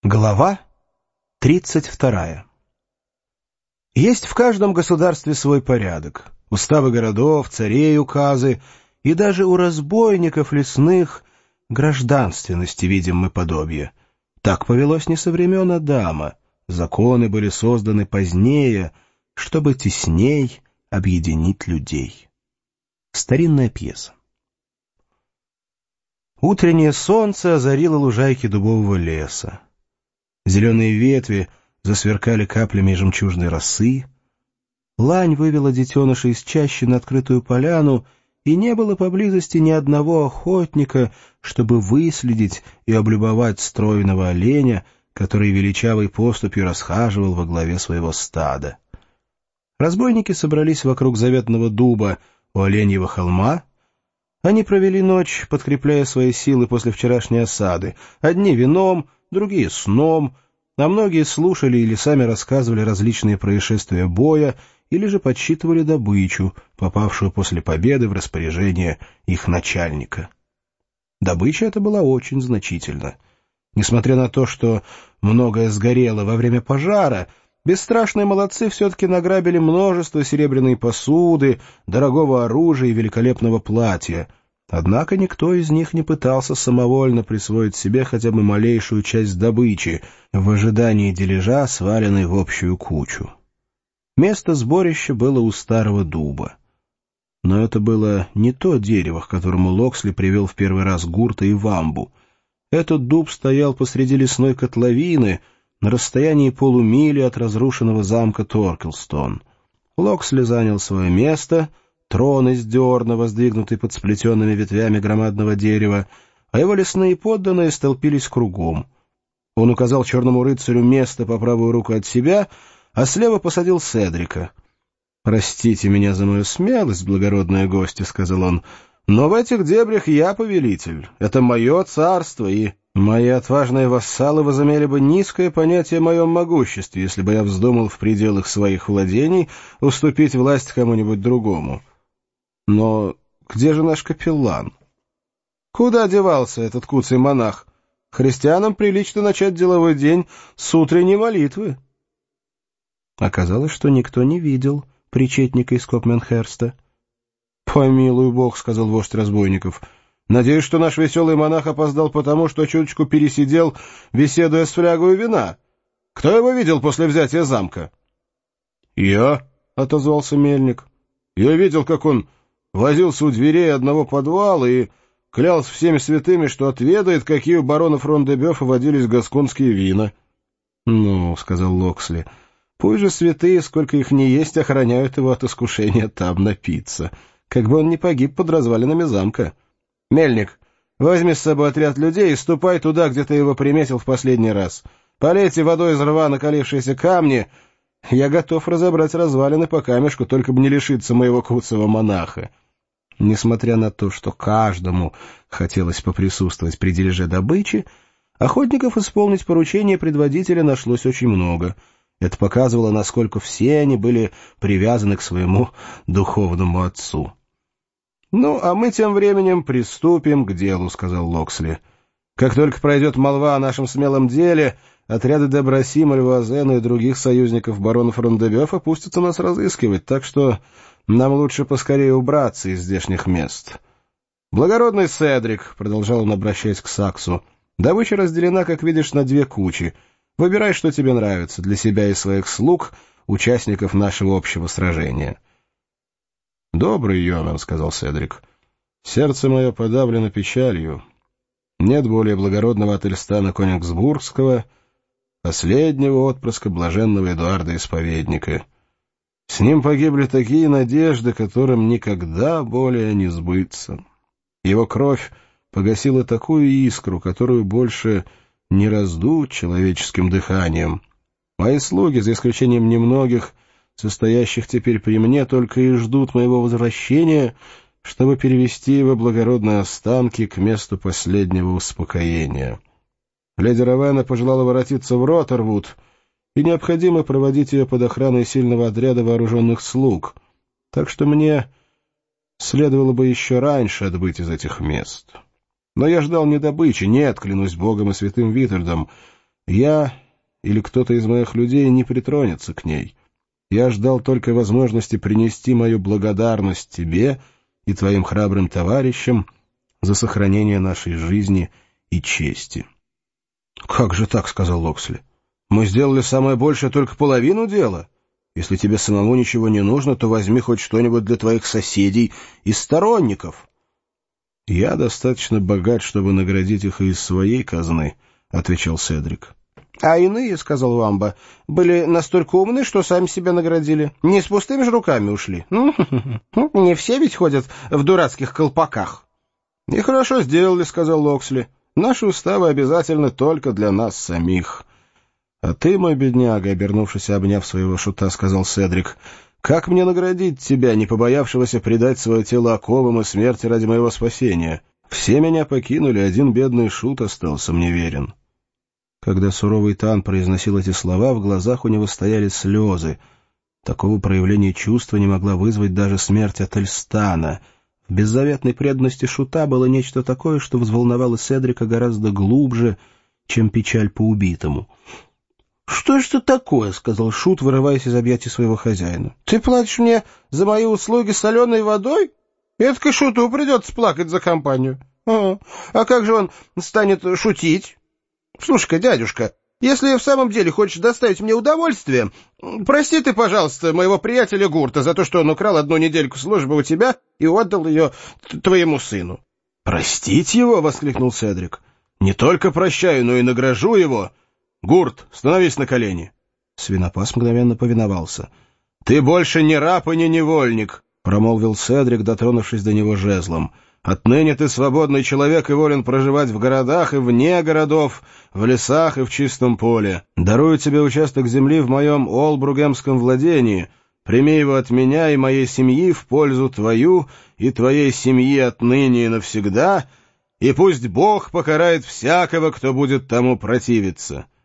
Глава 32. Есть в каждом государстве свой порядок. Уставы городов, царей указы, и даже у разбойников лесных гражданственности видим мы подобие. Так повелось не со времен Адама. Законы были созданы позднее, чтобы тесней объединить людей. Старинная пьеса. Утреннее солнце озарило лужайки дубового леса. Зеленые ветви засверкали каплями жемчужной росы. Лань вывела детеныша из чащи на открытую поляну, и не было поблизости ни одного охотника, чтобы выследить и облюбовать стройного оленя, который величавой поступью расхаживал во главе своего стада. Разбойники собрались вокруг заветного дуба у Оленьего холма. Они провели ночь, подкрепляя свои силы после вчерашней осады, одни вином, другие сном, а многие слушали или сами рассказывали различные происшествия боя, или же подсчитывали добычу, попавшую после победы в распоряжение их начальника. Добыча эта была очень значительна. Несмотря на то, что многое сгорело во время пожара, бесстрашные молодцы все-таки награбили множество серебряной посуды, дорогого оружия и великолепного платья. Однако никто из них не пытался самовольно присвоить себе хотя бы малейшую часть добычи в ожидании дележа, сваленной в общую кучу. Место сборища было у старого дуба. Но это было не то дерево, к которому Локсли привел в первый раз Гурта и Вамбу. Этот дуб стоял посреди лесной котловины, на расстоянии полумили от разрушенного замка Торкелстон. Локсли занял свое место, трон из дерна, воздвигнутый под сплетенными ветвями громадного дерева, а его лесные подданные столпились кругом. Он указал черному рыцарю место по правую руку от себя, а слева посадил Седрика. «Простите меня за мою смелость, благородные гости», — сказал он, — «но в этих дебрях я повелитель. Это мое царство, и мои отважные вассалы возымели бы низкое понятие о моем могуществе, если бы я вздумал в пределах своих владений уступить власть кому-нибудь другому. Но где же наш капеллан? Куда девался этот куцый монах? Христианам прилично начать деловой день с утренней молитвы». Оказалось, что никто не видел причетника из Копменхерста. «Помилуй бог», — сказал вождь разбойников, — «надеюсь, что наш веселый монах опоздал потому, что чуточку пересидел, беседуя с флягою вина. Кто его видел после взятия замка?» «Я», — отозвался мельник. «Я видел, как он возился у дверей одного подвала и клялся всеми святыми, что отведает, какие у барона Фрон-де-Бёфа водились гасконские вина». «Ну», — сказал Локсли, — «пусть же святые, сколько их не есть, охраняют его от искушения там напиться, как бы он не погиб под развалинами замка. Мельник, возьми с собой отряд людей и ступай туда, где ты его приметил в последний раз. Полейте водой из рва накалившиеся камни. Я готов разобрать развалины по камешку, только бы не лишиться моего куцого монаха». Несмотря на то, что каждому хотелось поприсутствовать при дележе добычи, охотников исполнить поручение предводителя нашлось очень много. Это показывало, насколько все они были привязаны к своему духовному отцу. «Ну, а мы тем временем приступим к делу», — сказал Локсли. «Как только пройдет молва о нашем смелом деле, отряды Дебросима, Львуазена и других союзников барона Фрон-де-Бёфа пустятся нас разыскивать, так что нам лучше поскорее убраться из здешних мест. Благородный Седрик», — продолжал он, обращаясь к Саксу, — «добыча разделена, как видишь, на две кучи. Выбирай, что тебе нравится, для себя и своих слуг, участников нашего общего сражения». «Добрый Йонан», — сказал Седрик, — «сердце мое подавлено печалью. Нет более благородного от Эльстана Конингсбургского, последнего отпрыска блаженного Эдуарда Исповедника. С ним погибли такие надежды, которым никогда более не сбыться. Его кровь погасила такую искру, которую больше не раздуть человеческим дыханием. Мои слуги, за исключением немногих, состоящих теперь при мне, только и ждут моего возвращения, чтобы перевести его благородные останки к месту последнего успокоения. Леди Равена пожелала воротиться в Роттервуд, и необходимо проводить ее под охраной сильного отряда вооруженных слуг, так что мне следовало бы еще раньше отбыть из этих мест. Но я ждал не добычи, нет, клянусь Богом и святым Витальдом. Я или кто-то из моих людей не притронется к ней. Я ждал только возможности принести мою благодарность тебе и твоим храбрым товарищам за сохранение нашей жизни и чести». «Как же так?» — сказал Локсли. «Мы сделали самое большее только половину дела. Если тебе самому ничего не нужно, то возьми хоть что-нибудь для твоих соседей и сторонников». «Я достаточно богат, чтобы наградить их и из своей казны», — отвечал Седрик. «А иные, — сказал Вамба, — были настолько умны, что сами себя наградили. Не с пустыми же руками ушли. Не все ведь ходят в дурацких колпаках». «И хорошо сделали, — сказал Локсли. Наши уставы обязательны только для нас самих». «А ты, мой бедняга, — обернувшись и обняв своего шута, — сказал Седрик, — как мне наградить тебя, не побоявшегося предать свое тело оковам и смерти ради моего спасения? Все меня покинули, один бедный шут остался мне верен». Когда суровый Тан произносил эти слова, в глазах у него стояли слезы. Такого проявления чувства не могла вызвать даже смерть от Эльстана. В беззаветной преданности шута было нечто такое, что взволновало Седрика гораздо глубже, чем печаль по убитому. «Что ж это такое?» — сказал шут, вырываясь из объятий своего хозяина. «Ты платишь мне за мои услуги соленой водой? Это-ка шуту придется плакать за компанию. А как же он станет шутить? Слушай-ка, дядюшка, если в самом деле хочешь доставить мне удовольствие, прости ты, пожалуйста, моего приятеля Гурта за то, что он украл одну недельку службы у тебя и отдал ее твоему сыну». «Простить его?» — воскликнул Седрик. «Не только прощаю, но и награжу его. Гурт, становись на колени». Свинопас мгновенно повиновался. «Ты больше не раб и не невольник», — промолвил Седрик, дотронувшись до него жезлом. «Отныне ты свободный человек и волен проживать в городах и вне городов, в лесах и в чистом поле. Дарую тебе участок земли в моем Олбругемском владении. Прими его от меня и моей семьи в пользу твою и твоей семьи отныне и навсегда, и пусть Бог покарает всякого, кто будет тому противиться».